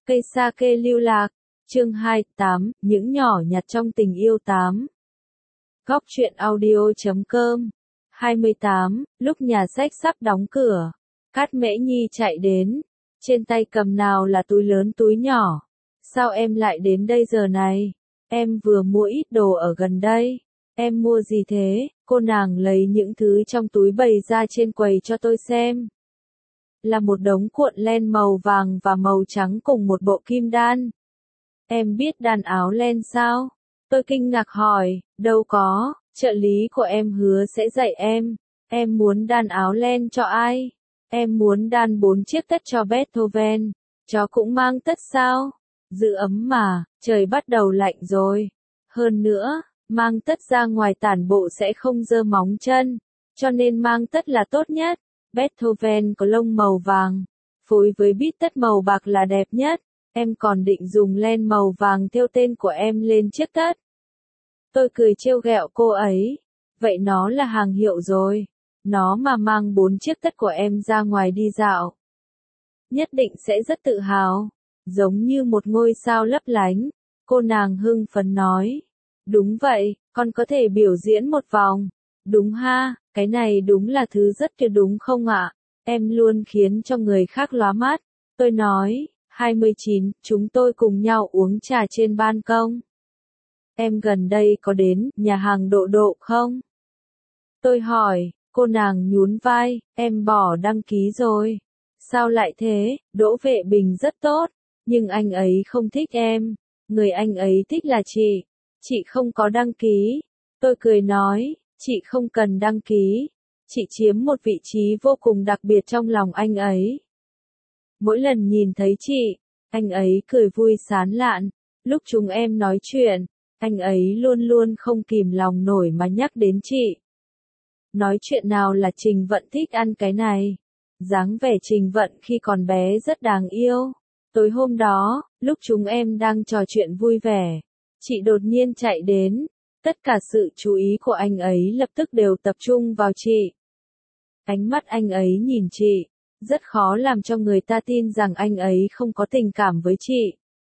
Cây sake lưu lạc, chương 28, những nhỏ nhặt trong tình yêu 8. Góc truyện audio.com 28, lúc nhà sách sắp đóng cửa, Cát Mễ Nhi chạy đến, trên tay cầm nào là túi lớn túi nhỏ. Sao em lại đến đây giờ này? Em vừa mua ít đồ ở gần đây. Em mua gì thế? Cô nàng lấy những thứ trong túi bày ra trên quầy cho tôi xem. Là một đống cuộn len màu vàng và màu trắng cùng một bộ kim đan. Em biết đan áo len sao? Tôi kinh ngạc hỏi, đâu có, trợ lý của em hứa sẽ dạy em. Em muốn đan áo len cho ai? Em muốn đan 4 chiếc tất cho Beethoven. Chó cũng mang tất sao? Giữ ấm mà, trời bắt đầu lạnh rồi. Hơn nữa, mang tất ra ngoài tản bộ sẽ không dơ móng chân, cho nên mang tất là tốt nhất. Beethoven có lông màu vàng, phối với bít tất màu bạc là đẹp nhất. Em còn định dùng len màu vàng thêu tên của em lên chiếc tất. Tôi cười trêu ghẹo cô ấy. Vậy nó là hàng hiệu rồi. Nó mà mang 4 chiếc tất của em ra ngoài đi dạo, nhất định sẽ rất tự hào. Giống như một ngôi sao lấp lánh. Cô nàng hưng phấn nói. Đúng vậy, con có thể biểu diễn một vòng. Đúng ha, cái này đúng là thứ rất tuyệt đúng không ạ? Em luôn khiến cho người khác lóa mắt. Tôi nói, 29, chúng tôi cùng nhau uống trà trên ban công. Em gần đây có đến nhà hàng Độ Độ không? Tôi hỏi, cô nàng nhún vai, em bỏ đăng ký rồi. Sao lại thế? Đỗ Vệ Bình rất tốt, nhưng anh ấy không thích em. Người anh ấy thích là chị. Chị không có đăng ký. Tôi cười nói, chị không cần đăng ký. Chị chiếm một vị trí vô cùng đặc biệt trong lòng anh ấy. Mỗi lần nhìn thấy chị, anh ấy cười vui sán lạn. Lúc chúng em nói chuyện, anh ấy luôn luôn không kìm lòng nổi mà nhắc đến chị. Nói chuyện nào là Trình Vận thích ăn cái này. Dáng vẻ Trình Vận khi còn bé rất đáng yêu. Tối hôm đó, lúc chúng em đang trò chuyện vui vẻ, chị đột nhiên chạy đến. Tất cả sự chú ý của anh ấy lập tức đều tập trung vào chị. Ánh mắt anh ấy nhìn chị, rất khó làm cho người ta tin rằng anh ấy không có tình cảm với chị.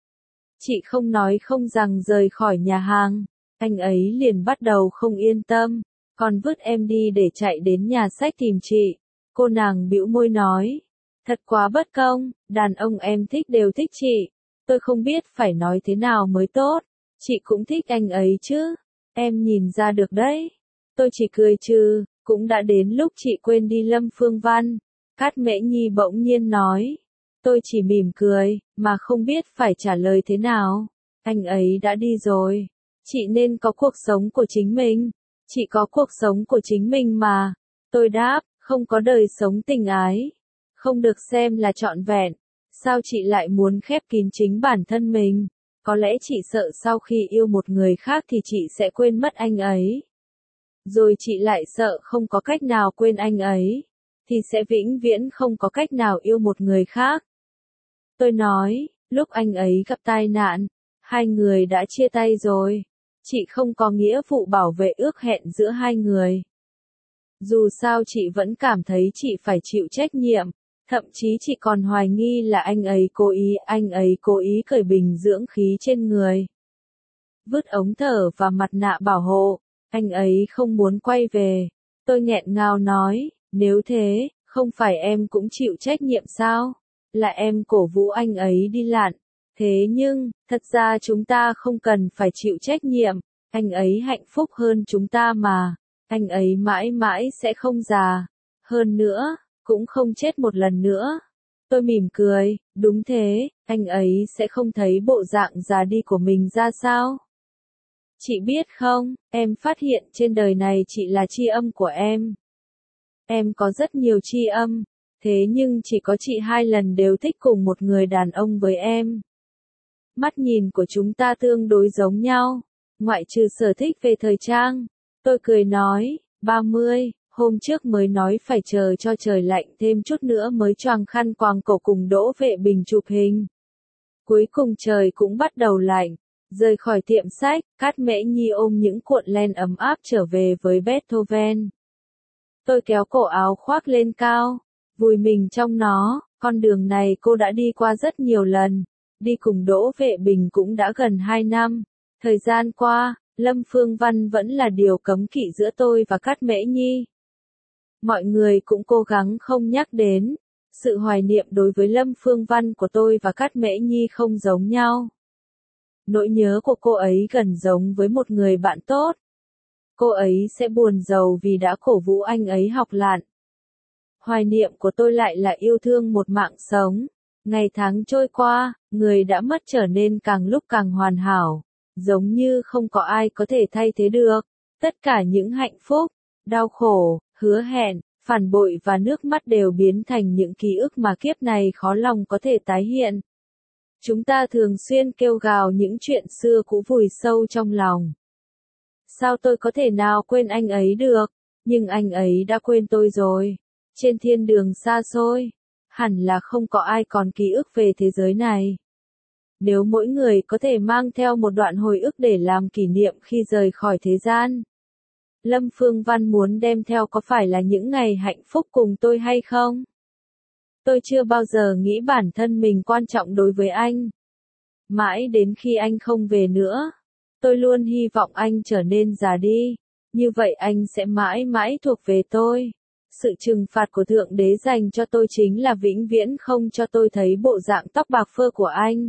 Chị không nói không rằng rời khỏi nhà hàng, anh ấy liền bắt đầu không yên tâm, còn vứt em đi để chạy đến nhà sách tìm chị. Cô nàng bĩu môi nói, thật quá bất công, đàn ông em thích đều thích chị. Tôi không biết phải nói thế nào mới tốt, chị cũng thích anh ấy chứ, em nhìn ra được đấy. Tôi chỉ cười trừ, cũng đã đến lúc chị quên đi Lâm Phương Văn. Cát Mễ Nhi bỗng nhiên nói. Tôi chỉ mỉm cười, mà không biết phải trả lời thế nào. Anh ấy đã đi rồi. Chị nên có cuộc sống của chính mình. Chị có cuộc sống của chính mình mà. Tôi đáp, không có đời sống tình ái. Không được xem là trọn vẹn. Sao chị lại muốn khép kín chính bản thân mình? Có lẽ chị sợ sau khi yêu một người khác thì chị sẽ quên mất anh ấy. Rồi chị lại sợ không có cách nào quên anh ấy, thì sẽ vĩnh viễn không có cách nào yêu một người khác. Tôi nói, lúc anh ấy gặp tai nạn, hai người đã chia tay rồi. Chị không có nghĩa vụ bảo vệ ước hẹn giữa hai người. Dù sao chị vẫn cảm thấy chị phải chịu trách nhiệm, thậm chí chị còn hoài nghi là anh ấy cố ý cởi bình dưỡng khí trên người. Vứt ống thở và mặt nạ bảo hộ. Anh ấy không muốn quay về. Tôi nghẹn ngào nói, nếu thế, không phải em cũng chịu trách nhiệm sao? Là em cổ vũ anh ấy đi lặn. Thế nhưng, thật ra chúng ta không cần phải chịu trách nhiệm. Anh ấy hạnh phúc hơn chúng ta mà. Anh ấy mãi mãi sẽ không già. Hơn nữa, cũng không chết một lần nữa. Tôi mỉm cười, đúng thế, anh ấy sẽ không thấy bộ dạng già đi của mình ra sao? Chị biết không, em phát hiện trên đời này chị là tri âm của em. Em có rất nhiều tri âm, thế nhưng chỉ có chị 2 lần đều thích cùng một người đàn ông với em. Mắt nhìn của chúng ta tương đối giống nhau, ngoại trừ sở thích về thời trang. Tôi cười nói, 30, hôm trước mới nói phải chờ cho trời lạnh thêm chút nữa mới choàng khăn quàng cổ cùng Đỗ Vệ Bình chụp hình. Cuối cùng trời cũng bắt đầu lạnh. Rời khỏi tiệm sách, Cát Mễ Nhi ôm những cuộn len ấm áp trở về với Beethoven. Tôi kéo cổ áo khoác lên cao, vùi mình trong nó, con đường này cô đã đi qua rất nhiều lần. đi cùng Đỗ Vệ Bình cũng đã gần 2 năm. Thời gian qua, Lâm Phương Văn vẫn là điều cấm kỵ giữa tôi và Cát Mễ Nhi. Mọi người cũng cố gắng không nhắc đến. Sự hoài niệm đối với Lâm Phương Văn của tôi và Cát Mễ Nhi không giống nhau. Nỗi nhớ của cô ấy gần giống với một người bạn tốt. Cô ấy sẽ buồn rầu vì đã cổ vũ anh ấy học lặn. Hoài niệm của tôi lại là yêu thương một mạng sống. Ngày tháng trôi qua, người đã mất trở nên càng lúc càng hoàn hảo. Giống như không có ai có thể thay thế được. Tất cả những hạnh phúc, đau khổ, hứa hẹn, phản bội và nước mắt đều biến thành những ký ức mà kiếp này khó lòng có thể tái hiện. Chúng ta thường xuyên kêu gào những chuyện xưa cũ vùi sâu trong lòng. Sao tôi có thể nào quên anh ấy được? Nhưng anh ấy đã quên tôi rồi. Trên thiên đường xa xôi, hẳn là không có ai còn ký ức về thế giới này. Nếu mỗi người có thể mang theo một đoạn hồi ức để làm kỷ niệm khi rời khỏi thế gian. Lâm Phương Văn muốn đem theo có phải là những ngày hạnh phúc cùng tôi hay không? Tôi chưa bao giờ nghĩ bản thân mình quan trọng đối với anh. Mãi đến khi anh không về nữa, tôi luôn hy vọng anh trở nên già đi. Như vậy anh sẽ mãi mãi thuộc về tôi. Sự trừng phạt của Thượng Đế dành cho tôi chính là vĩnh viễn không cho tôi thấy bộ dạng tóc bạc phơ của anh.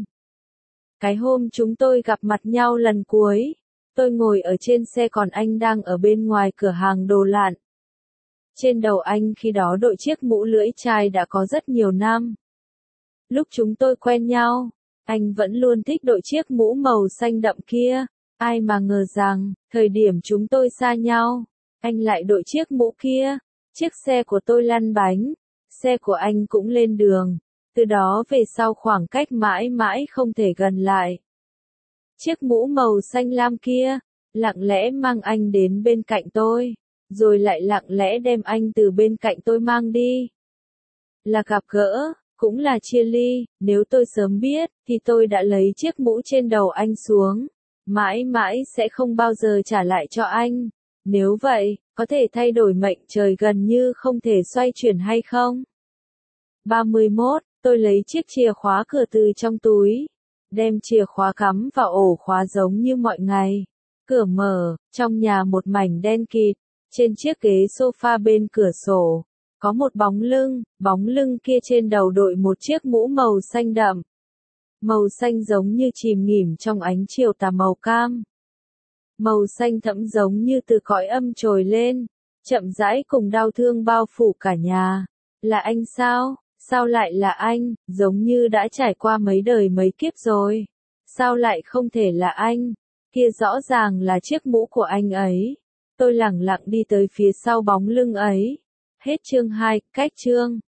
Cái hôm chúng tôi gặp mặt nhau lần cuối, tôi ngồi ở trên xe còn anh đang ở bên ngoài cửa hàng đồ lặn. Trên đầu anh khi đó đội chiếc mũ lưỡi chai đã có rất nhiều năm. Lúc chúng tôi quen nhau, anh vẫn luôn thích đội chiếc mũ màu xanh đậm kia. Ai mà ngờ rằng, thời điểm chúng tôi xa nhau, anh lại đội chiếc mũ kia. Chiếc xe của tôi lăn bánh, xe của anh cũng lên đường. Từ đó về sau khoảng cách mãi mãi không thể gần lại. Chiếc mũ màu xanh lam kia, lặng lẽ mang anh đến bên cạnh tôi, rồi lại lặng lẽ đem anh từ bên cạnh tôi mang đi. Là gặp gỡ, cũng là chia ly, nếu tôi sớm biết, thì tôi đã lấy chiếc mũ trên đầu anh xuống. Mãi mãi sẽ không bao giờ trả lại cho anh. Nếu vậy, có thể thay đổi mệnh trời gần như không thể xoay chuyển hay không? 31. Tôi lấy chiếc chìa khóa cửa từ trong túi. Đem chìa khóa cắm vào ổ khóa giống như mọi ngày. Cửa mở, trong nhà một mảnh đen kịt. Trên chiếc ghế sofa bên cửa sổ, có một bóng lưng kia trên đầu đội một chiếc mũ màu xanh đậm. Màu xanh giống như chìm nghỉm trong ánh chiều tà màu cam. Màu xanh thẫm giống như từ cõi âm trồi lên, chậm rãi cùng đau thương bao phủ cả nhà. Là anh sao? Sao lại là anh? Giống như đã trải qua mấy đời mấy kiếp rồi. Sao lại không thể là anh? Kia rõ ràng là chiếc mũ của anh ấy. Tôi lẳng lặng đi tới phía sau bóng lưng ấy. Hết chương 2, cách chương.